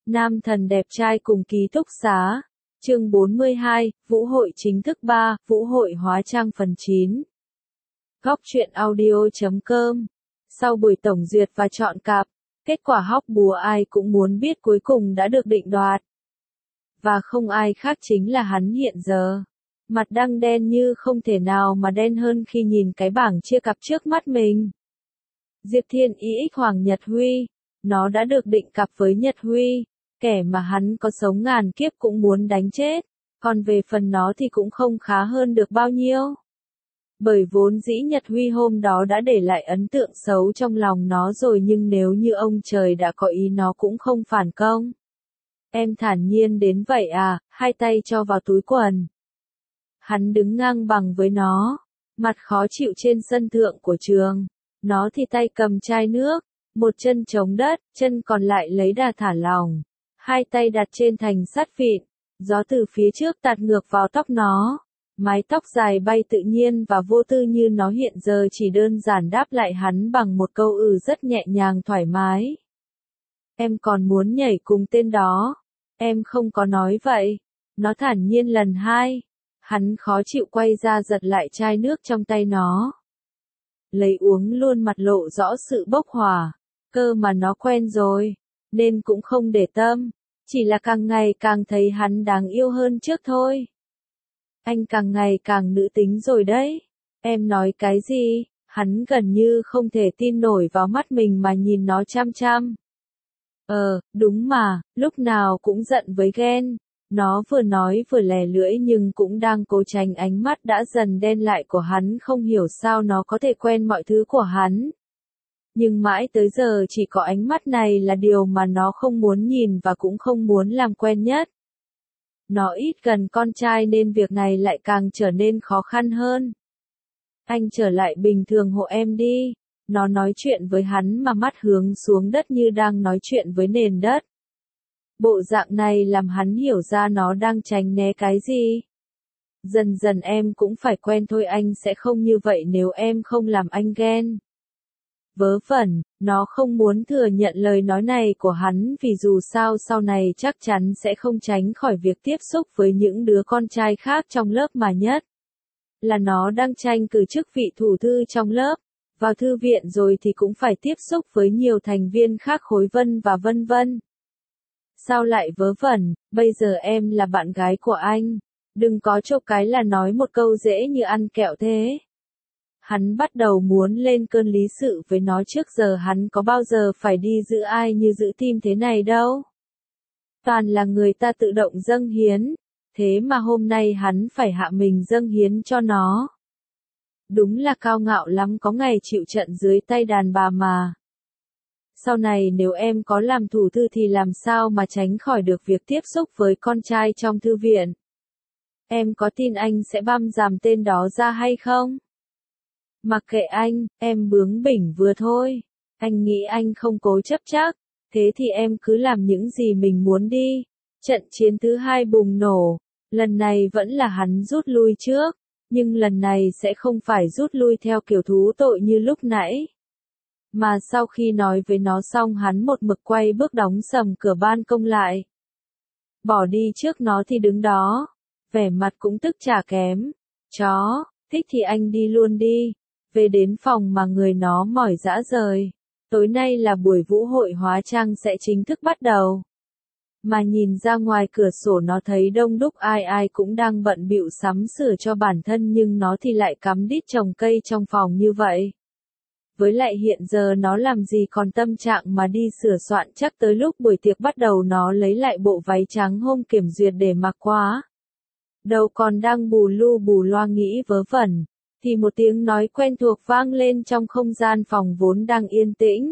Nam thần đẹp trai cùng ký túc xá. Chương 42, Vũ hội chính thức 3, Vũ hội hóa trang phần 9. Góc truyện audio.com. Sau buổi tổng duyệt và chọn cặp, kết quả hóc búa ai cũng muốn biết cuối cùng đã được định đoạt. Và không ai khác chính là hắn hiện giờ. Mặt đang đen như không thể nào mà đen hơn khi nhìn cái bảng chia cặp trước mắt mình. Diệp Thiên IX Hoàng Nhật Huy. Nó đã được định cặp với Nhật Huy, kẻ mà hắn có sống ngàn kiếp cũng muốn đánh chết. Còn về phần nó thì cũng không khá hơn được bao nhiêu. Bởi vốn dĩ Nhật Huy hôm đó đã để lại ấn tượng xấu trong lòng nó rồi, nhưng nếu như ông trời đã có ý nó cũng không phản công. Em thản nhiên đến vậy à, hai tay cho vào túi quần. Hắn đứng ngang bằng với nó, mặt khó chịu trên sân thượng của trường. Nó thì tay cầm chai nước, một chân chống đất, chân còn lại lấy đà thả lỏng. Hai tay đặt trên thành sắt vịn, gió từ phía trước tạt ngược vào tóc nó. Mái tóc dài bay tự nhiên và vô tư như nó hiện giờ chỉ đơn giản đáp lại hắn bằng một câu rất nhẹ nhàng thoải mái. Em còn muốn nhảy cùng tên đó. Em không có nói vậy. Nó thản nhiên lần hai. Hắn khó chịu quay ra giật lại chai nước trong tay nó. Lấy uống luôn, mặt lộ rõ sự bốc hỏa. Cơ mà nó quen rồi, nên cũng không để tâm. Chỉ là càng ngày càng thấy hắn đáng yêu hơn trước thôi. Anh càng ngày càng nữ tính rồi đấy. Em nói cái gì? Hắn gần như không thể tin nổi vào mắt mình mà nhìn nó chăm chăm. Đúng mà, lúc nào cũng giận với ghen. Nó vừa nói vừa lè lưỡi nhưng cũng đang cố tránh ánh mắt đã dần đen lại của hắn, không hiểu sao nó có thể quen mọi thứ của hắn. Nhưng mãi tới giờ chỉ có ánh mắt này là điều mà nó không muốn nhìn và cũng không muốn làm quen nhất. Nó ít gần con trai nên việc này lại càng trở nên khó khăn hơn. Anh trở lại bình thường hộ em đi. Nó nói chuyện với hắn mà mắt hướng xuống đất như đang nói chuyện với nền đất. Bộ dạng này làm hắn hiểu ra nó đang tránh né cái gì. Dần dần em cũng phải quen thôi, anh sẽ không như vậy nếu em không làm anh ghen. Vớ vẩn, nó không muốn thừa nhận lời nói này của hắn vì dù sao sau này chắc chắn sẽ không tránh khỏi việc tiếp xúc với những đứa con trai khác trong lớp mà nhất. Là nó đang tranh cử chức vị thủ thư trong lớp, vào thư viện rồi thì cũng phải tiếp xúc với nhiều thành viên khác khối vân và vân vân. Sao lại vớ vẩn, bây giờ em là bạn gái của anh. Đừng có chộp cái là nói một câu dễ như ăn kẹo thế. Hắn bắt đầu muốn lên cơn lý sự với nó, trước giờ hắn có bao giờ phải đi giữ ai như giữ tim thế này đâu. Toàn là người ta tự động dâng hiến, thế mà hôm nay hắn phải hạ mình dâng hiến cho nó. Đúng là cao ngạo lắm, có ngày chịu trận dưới tay đàn bà mà. Sau này nếu em có làm thủ thư thì làm sao mà tránh khỏi được việc tiếp xúc với con trai trong thư viện. Em có tin anh sẽ băm dàm tên đó ra hay không? Mặc kệ anh, em bướng bỉnh vừa thôi. Anh nghĩ anh không cố chấp chắc, thế thì em cứ làm những gì mình muốn đi. Trận chiến thứ hai bùng nổ, lần này vẫn là hắn rút lui trước, nhưng lần này sẽ không phải rút lui theo kiểu thú tội như lúc nãy. Mà sau khi nói với nó xong hắn một mực quay bước đóng sầm cửa ban công lại. Bỏ đi trước nó thì đứng đó, vẻ mặt cũng tức chả kém. Chó, thích thì anh đi luôn đi. Về đến phòng mà người nó mỏi rã rời. Tối nay là buổi vũ hội hóa trang sẽ chính thức bắt đầu. Mà nhìn ra ngoài cửa sổ nó thấy đông đúc ai cũng đang bận bịu sắm sửa cho bản thân, nhưng nó thì lại cắm đít trồng cây trong phòng như vậy. Với lại hiện giờ nó làm gì còn tâm trạng mà đi sửa soạn, chắc tới lúc buổi tiệc bắt đầu nó lấy lại bộ váy trắng hôm kiểm duyệt để mặc quá. Đầu còn đang bù lu bù loa nghĩ vớ vẩn, thì một tiếng nói quen thuộc vang lên trong không gian phòng vốn đang yên tĩnh.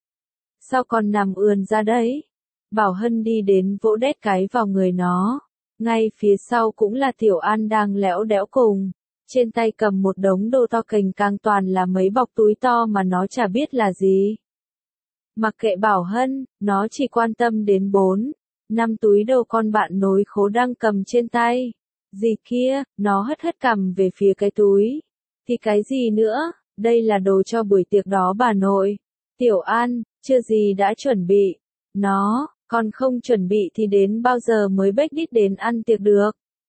Sao còn nằm ườn ra đấy? Bảo Hân đi đến vỗ đét cái vào người nó. Ngay phía sau cũng là Tiểu An đang lẽo đẽo cùng. Trên tay cầm một đống đồ to cành càng, toàn là mấy bọc túi to mà nó chả biết là gì. Mặc kệ Bảo Hân, nó chỉ quan tâm đến 4-5 túi đồ con bạn nối khố đang cầm trên tay. Gì kia, nó hất hất cằm về phía cái túi. Thì cái gì nữa, đây là đồ cho buổi tiệc đó bà nội. Tiểu An, chưa gì đã chuẩn bị. Nó, Còn không chuẩn bị thì đến bao giờ mới bếch đít đến ăn tiệc được?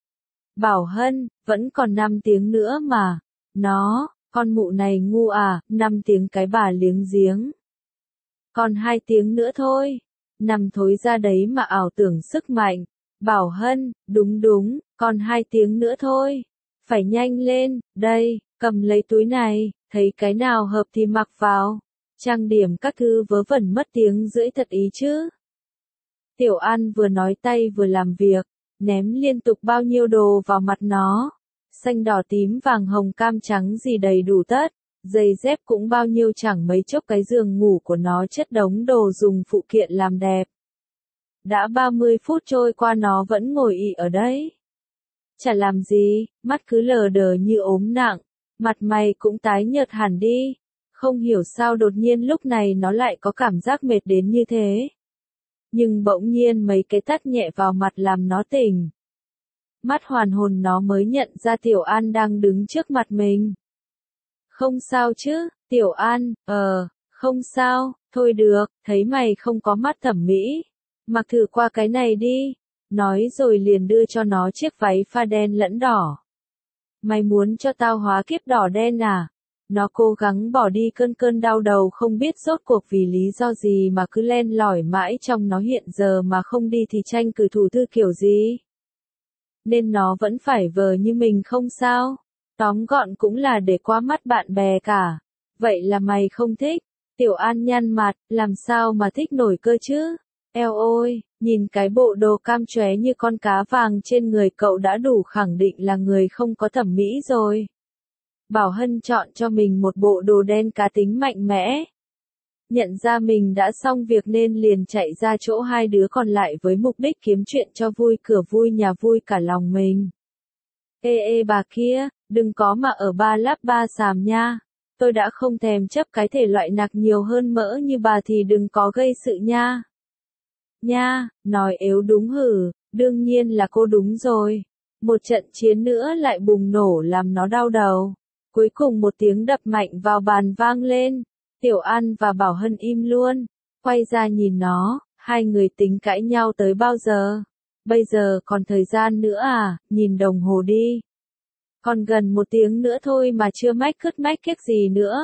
Bảo Hân, vẫn còn 5 tiếng nữa mà. Con mụ này ngu à, 5 tiếng cái bà liếng giếng. Còn 2 tiếng nữa thôi. Nằm thối ra đấy mà ảo tưởng sức mạnh. Bảo Hân, đúng, còn 2 tiếng nữa thôi. Phải nhanh lên, đây, cầm lấy túi này, thấy cái nào hợp thì mặc vào. Trang điểm các thứ vớ vẩn mất tiếng rưỡi thật ý chứ. Tiểu An vừa nói tay vừa làm việc, ném liên tục bao nhiêu đồ vào mặt nó. Xanh đỏ tím vàng hồng cam trắng gì đầy đủ tất, giày dép cũng bao nhiêu chẳng mấy chốc cái giường ngủ của nó chất đống đồ dùng phụ kiện làm đẹp. Đã 30 phút trôi qua nó vẫn ngồi ị ở đấy. Chả làm gì, mắt cứ lờ đờ như ốm nặng, mặt mày cũng tái nhợt hẳn đi. Không hiểu sao đột nhiên lúc này nó lại có cảm giác mệt đến như thế. Nhưng bỗng nhiên mấy cái tát nhẹ vào mặt làm nó tỉnh. Mắt hoàn hồn nó mới nhận ra Tiểu An đang đứng trước mặt mình. Không sao chứ, Tiểu An, không sao, thôi được, thấy mày không có mắt thẩm mỹ. Mặc thử qua cái này đi. Nói rồi liền đưa cho nó chiếc váy pha đen lẫn đỏ. Mày muốn cho tao hóa kiếp đỏ đen à? Nó cố gắng bỏ đi cơn đau đầu không biết rốt cuộc vì lý do gì mà cứ len lỏi mãi trong nó hiện giờ mà không đi thì tranh cử thủ thư kiểu gì. Nên nó vẫn phải vờ như mình không sao. Tóm gọn cũng là để qua mắt bạn bè cả. Vậy là mày không thích. Tiểu An nhăn mặt, làm sao mà thích nổi cơ chứ? Eo ôi, nhìn cái bộ đồ cam chóe như con cá vàng trên người cậu đã đủ khẳng định là người không có thẩm mỹ rồi. Bảo Hân chọn cho mình một bộ đồ đen cá tính mạnh mẽ. Nhận ra mình đã xong việc nên liền chạy ra chỗ hai đứa còn lại với mục đích kiếm chuyện cho vui cửa vui nhà vui cả lòng mình. Ê bà kia, đừng có mà ở ba lắp ba xàm nha. Tôi đã không thèm chấp cái thể loại nạc nhiều hơn mỡ như bà thì đừng có gây sự nha. Nha, nói ếu đúng hử, đương nhiên là cô đúng rồi. Một trận chiến nữa lại bùng nổ làm nó đau đầu. Cuối cùng một tiếng đập mạnh vào bàn vang lên. Tiểu An và Bảo Hân im luôn. Quay ra nhìn nó, hai người tính cãi nhau tới bao giờ? Bây giờ còn thời gian nữa à, nhìn đồng hồ đi. Còn gần 1 tiếng nữa thôi mà chưa mách kiếc gì nữa.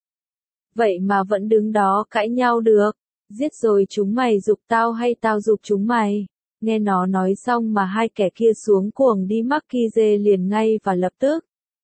Vậy mà vẫn đứng đó cãi nhau được. Giết rồi chúng mày giục tao hay tao giục chúng mày? Nghe nó nói xong mà hai kẻ kia xuống cuồng đi mắc ki dê liền ngay và lập tức.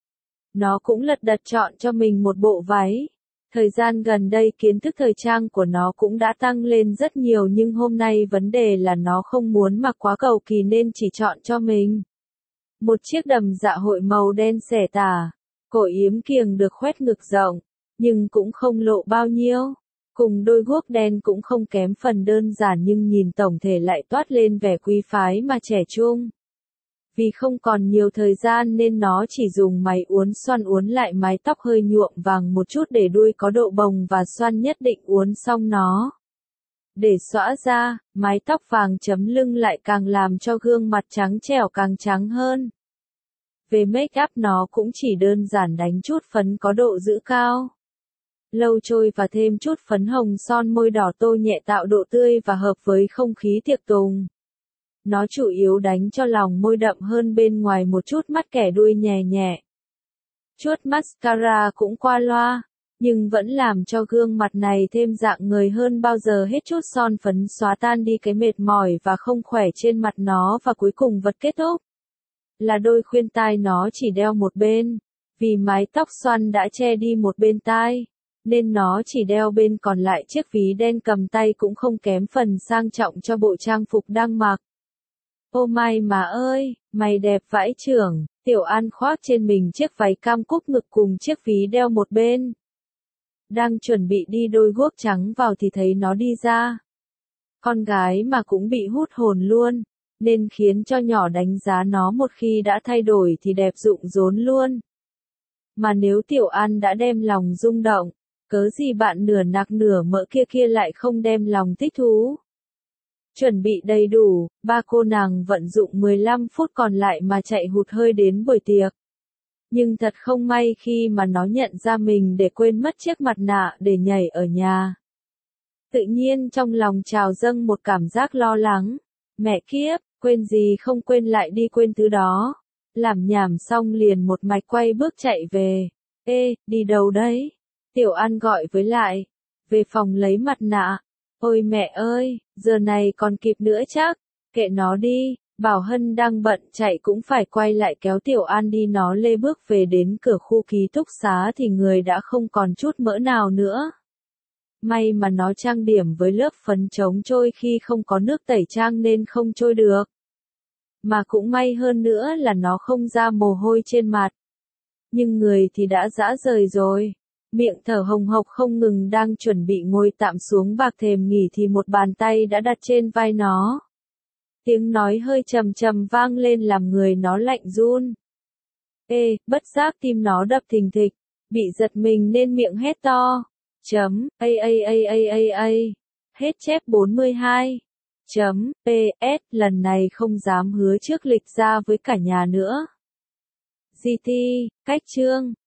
Nó cũng lật đật chọn cho mình một bộ váy. Thời gian gần đây kiến thức thời trang của nó cũng đã tăng lên rất nhiều nhưng hôm nay vấn đề là nó không muốn mặc quá cầu kỳ nên chỉ chọn cho mình một chiếc đầm dạ hội màu đen xẻ tà. Cổ yếm kiềng được khoét ngực rộng, nhưng cũng không lộ bao nhiêu. Cùng đôi guốc đen cũng không kém phần đơn giản nhưng nhìn tổng thể lại toát lên vẻ quý phái mà trẻ trung. Vì không còn nhiều thời gian nên nó chỉ dùng máy uốn xoăn uốn lại mái tóc hơi nhuộm vàng một chút để đuôi có độ bồng và xoăn nhất định uốn xong nó. Để xõa ra, mái tóc vàng chấm lưng lại càng làm cho gương mặt trắng trẻo càng trắng hơn. Về make up nó cũng chỉ đơn giản đánh chút phấn có độ giữ cao. Lâu trôi và thêm chút phấn hồng son môi đỏ tô nhẹ tạo độ tươi và hợp với không khí tiệc tùng. Nó chủ yếu đánh cho lòng môi đậm hơn bên ngoài một chút mắt kẻ đuôi nhẹ nhẹ. Chuốt mascara cũng qua loa, nhưng vẫn làm cho gương mặt này thêm dạng người hơn bao giờ hết. Chút son phấn xóa tan đi cái mệt mỏi và không khỏe trên mặt nó và cuối cùng vật kết thúc là đôi khuyên tai nó chỉ đeo một bên, vì mái tóc xoăn đã che đi một bên tai, nên nó chỉ đeo bên còn lại. Chiếc ví đen cầm tay cũng không kém phần sang trọng cho bộ trang phục đang mặc. Ô may mà ơi, mày đẹp vãi chưởng. Tiểu An khoác trên mình chiếc váy cam cúc ngực cùng chiếc ví đeo một bên. Đang chuẩn bị đi đôi guốc trắng vào thì thấy nó đi ra. Con gái mà cũng bị hút hồn luôn, nên khiến cho nhỏ đánh giá nó một khi đã thay đổi thì đẹp rụng rốn luôn. Mà nếu Tiểu An đã đem lòng rung động, cớ gì bạn nửa nạc nửa mỡ kia lại không đem lòng thích thú. Chuẩn bị đầy đủ, ba cô nàng vận dụng 15 phút còn lại mà chạy hụt hơi đến buổi tiệc. Nhưng thật không may khi mà nó nhận ra mình để quên mất chiếc mặt nạ để nhảy ở nhà. Tự nhiên trong lòng trào dâng một cảm giác lo lắng. Mẹ kiếp, quên gì không quên lại đi quên thứ đó. Làm nhảm xong liền một mạch quay bước chạy về. Ê, đi đâu đấy? Tiểu An gọi với lại. Về phòng lấy mặt nạ. Ôi mẹ ơi, giờ này còn kịp nữa chắc. Kệ nó đi, Bảo Hân đang bận chạy cũng phải quay lại kéo Tiểu An đi, nó lê bước về đến cửa khu ký túc xá thì người đã không còn chút mỡ nào nữa. May mà nó trang điểm với lớp phấn chống trôi khi không có nước tẩy trang nên không trôi được. Mà cũng may hơn nữa là nó không ra mồ hôi trên mặt. Nhưng người thì đã rã rời rồi. Miệng thở hồng hộc không ngừng, đang chuẩn bị ngồi tạm xuống bạc thềm nghỉ thì một bàn tay đã đặt trên vai nó. Tiếng nói hơi trầm trầm vang lên làm người nó lạnh run. Ê, bất giác tim nó đập thình thịch, bị giật mình nên miệng hét to. Hết chép 42. PS, lần này không dám hứa trước lịch ra với cả nhà nữa. GT, cách chương.